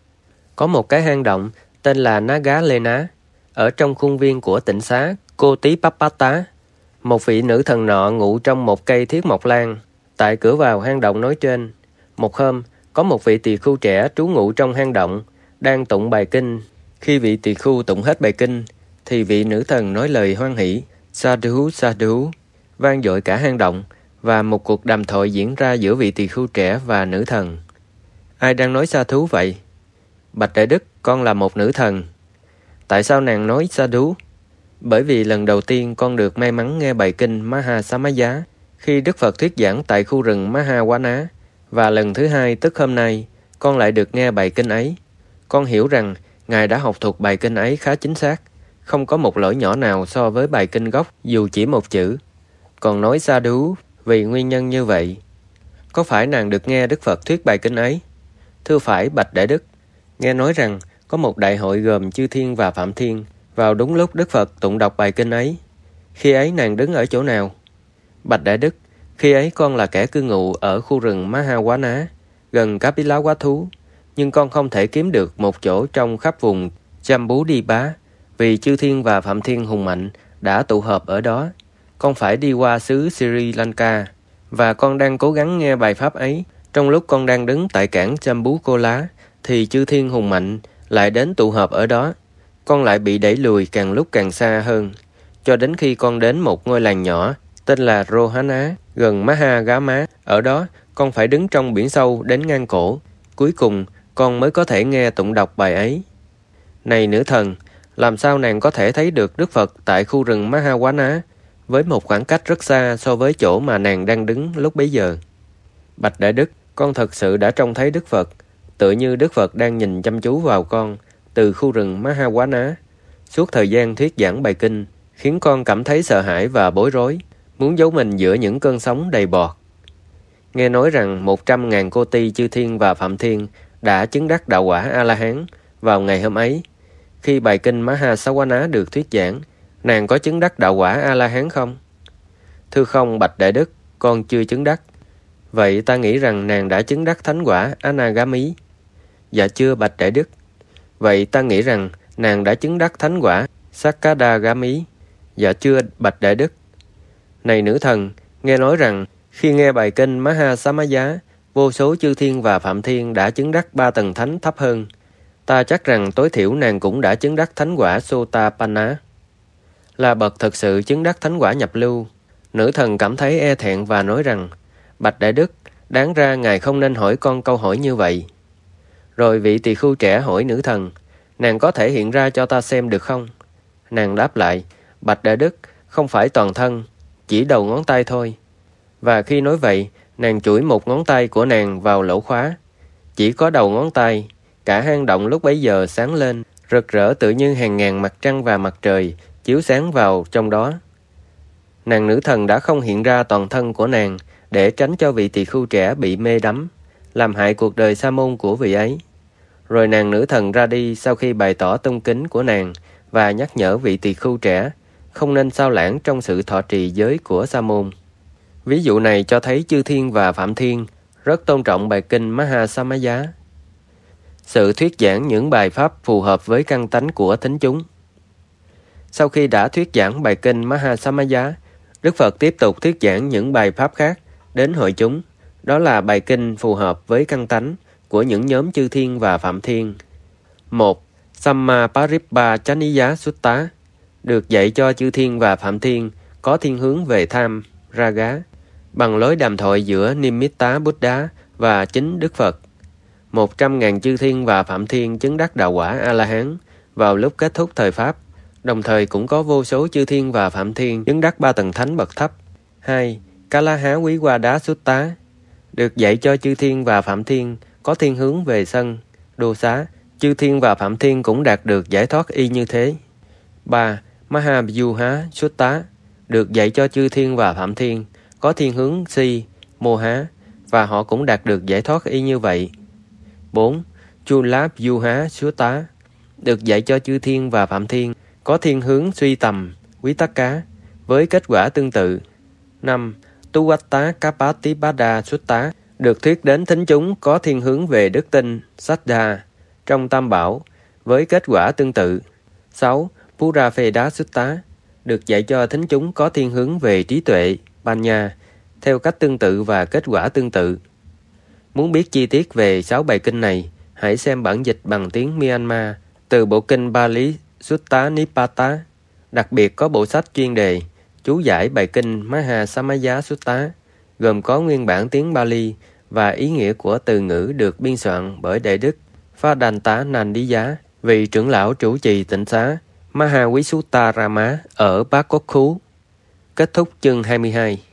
Có một cái hang động tên là Nagalena ở trong khuôn viên của tịnh xá Kotipapata. Một vị nữ thần nọ ngụ trong một cây thiết mộc lan tại cửa vào hang động nói trên. Một hôm, có một vị tỳ khưu trẻ trú ngụ trong hang động đang tụng bài kinh. Khi vị tỳ khưu tụng hết bài kinh thì vị nữ thần nói lời hoan hỷ Sadhu Sadhu vang dội cả hang động, và một cuộc đàm thoại diễn ra giữa vị tỳ khưu trẻ và nữ thần. Ai đang nói sa thú vậy? Bạch Đại Đức, con là một nữ thần. Tại sao nàng nói Sadhu? Bởi vì lần đầu tiên con được may mắn nghe bài kinh Mahasamaya khi Đức Phật thuyết giảng tại khu rừng Mahawana, và lần thứ hai tức hôm nay, con lại được nghe bài kinh ấy. Con hiểu rằng Ngài đã học thuộc bài kinh ấy khá chính xác, không có một lỗi nhỏ nào so với bài kinh gốc dù chỉ một chữ. Còn nói Sadhu vì nguyên nhân như vậy. Có phải nàng được nghe Đức Phật thuyết bài kinh ấy? Thưa phải, bạch Đại Đức. Nghe nói rằng có một đại hội gồm Chư Thiên và Phạm Thiên vào đúng lúc Đức Phật tụng đọc bài kinh ấy. Khi ấy nàng đứng ở chỗ nào? Bạch Đại Đức, khi ấy con là kẻ cư ngụ ở khu rừng Mahawana, gần Kapila Quá Thú, nhưng con không thể kiếm được một chỗ trong khắp vùng Jambudvipa, vì Chư Thiên và Phạm Thiên hùng mạnh đã tụ họp ở đó. Con phải đi qua xứ Sri Lanka, và con đang cố gắng nghe bài pháp ấy. Trong lúc con đang đứng tại cảng Jambukola, thì Chư Thiên hùng mạnh lại đến tụ họp ở đó. Con lại bị đẩy lùi càng lúc càng xa hơn, cho đến khi con đến một ngôi làng nhỏ tên là Rohana, gần Mahagama. Ở đó, con phải đứng trong biển sâu đến ngang cổ. Cuối cùng, con mới có thể nghe tụng đọc bài ấy. Này nữ thần, làm sao nàng có thể thấy được Đức Phật tại khu rừng Mahawana với một khoảng cách rất xa so với chỗ mà nàng đang đứng lúc bấy giờ? Bạch Đại Đức, con thật sự đã trông thấy Đức Phật, tựa như Đức Phật đang nhìn chăm chú vào con từ khu rừng Mahawana. Suốt thời gian thuyết giảng bài kinh khiến con cảm thấy sợ hãi và bối rối, muốn giấu mình giữa những cơn sóng đầy bọt. Nghe nói rằng 100.000 cô ti Chư Thiên và Phạm Thiên đã chứng đắc đạo quả A-la-hán vào ngày hôm ấy. Khi bài kinh Mahasawana được thuyết giảng, nàng có chứng đắc đạo quả A-la-hán không? Thưa không, bạch Đại Đức, con chưa chứng đắc. Vậy ta nghĩ rằng nàng đã chứng đắc thánh quả Anagami. Dạ chưa, bạch Đại Đức. Vậy ta nghĩ rằng nàng đã chứng đắc thánh quả Sakadagami. Dạ chưa, bạch Đại Đức. Này nữ thần, nghe nói rằng khi nghe bài kinh Mahasamaya, vô số Chư Thiên và Phạm Thiên đã chứng đắc 3 tầng thánh thấp hơn. Ta chắc rằng tối thiểu nàng cũng đã chứng đắc thánh quả Sotapanna, là bậc thực sự chứng đắc thánh quả nhập lưu. Nữ thần cảm thấy e thẹn và nói rằng, bạch Đại Đức, đáng ra ngài không nên hỏi con câu hỏi như vậy. Rồi vị tỳ khưu trẻ hỏi nữ thần, nàng có thể hiện ra cho ta xem được không? Nàng đáp lại, bạch Đại Đức, không phải toàn thân, chỉ đầu ngón tay thôi. Và khi nói vậy, nàng chủi một ngón tay của nàng vào lỗ khóa. Chỉ có đầu ngón tay, cả hang động lúc bấy giờ sáng lên, rực rỡ tự như hàng ngàn mặt trăng và mặt trời chiếu sáng vào trong đó. Nàng nữ thần đã không hiện ra toàn thân của nàng để tránh cho vị tỳ khưu trẻ bị mê đắm, làm hại cuộc đời sa môn của vị ấy. Rồi nàng nữ thần ra đi sau khi bày tỏ tôn kính của nàng và nhắc nhở vị tỳ khưu trẻ không nên sao lãng trong sự thọ trì giới của sa môn. Ví dụ này cho thấy Chư Thiên và Phạm Thiên rất tôn trọng bài kinh Mahasamaya. Sự thuyết giảng những bài pháp phù hợp với căn tánh của thính chúng. Sau khi đã thuyết giảng bài kinh Mahasamaya, Đức Phật tiếp tục thuyết giảng những bài pháp khác đến hội chúng. Đó là bài kinh phù hợp với căn tánh của những nhóm Chư Thiên và Phạm Thiên. 1. Sammaparipachaniya Sutta, được dạy cho Chư Thiên và Phạm Thiên có thiên hướng về tham, raga, bằng lối đàm thoại giữa Nimitta Buddha và chính Đức Phật. 100.000 Chư Thiên và Phạm Thiên chứng đắc đạo quả A-la-hán vào lúc kết thúc thời Pháp. Đồng thời cũng có vô số Chư Thiên và Phạm Thiên chứng đắc 3 tầng thánh bậc thấp. 2. Kalahá Quý Qua Đá Sutta, được dạy cho Chư Thiên và Phạm Thiên có thiên hướng về sân, đô xá. Chư Thiên và Phạm Thiên cũng đạt được giải thoát y như thế. 3. Mahavyuha Sutta, được dạy cho Chư Thiên và Phạm Thiên có thiên hướng si, mô há, và họ cũng đạt được giải thoát y như vậy. 4. Chulavyuha Sutta, được dạy cho Chư Thiên và Phạm Thiên có thiên hướng suy tầm, quý tắc cá, với kết quả tương tự. 5. Tuvatta Kapatipada Sutta, được thuyết đến thính chúng có thiên hướng về đức tin, Saddha, trong Tam Bảo, với kết quả tương tự. 6. Purafeda Sutta, được dạy cho thính chúng có thiên hướng về trí tuệ, Panya, theo cách tương tự và kết quả tương tự. Muốn biết chi tiết về 6 bài kinh này, hãy xem bản dịch bằng tiếng Myanmar từ bộ kinh Pali Sutta Nipata. Đặc biệt có bộ sách chuyên đề chú giải bài kinh Mahasamaya Sutta, gồm có nguyên bản tiếng Pali và ý nghĩa của từ ngữ được biên soạn bởi Đại đức Phadanta Nandiya vị trưởng lão chủ trì tịnh xá Maha Quý Sutta Rama ở Bát Cốt Khú. Kết thúc chương 22.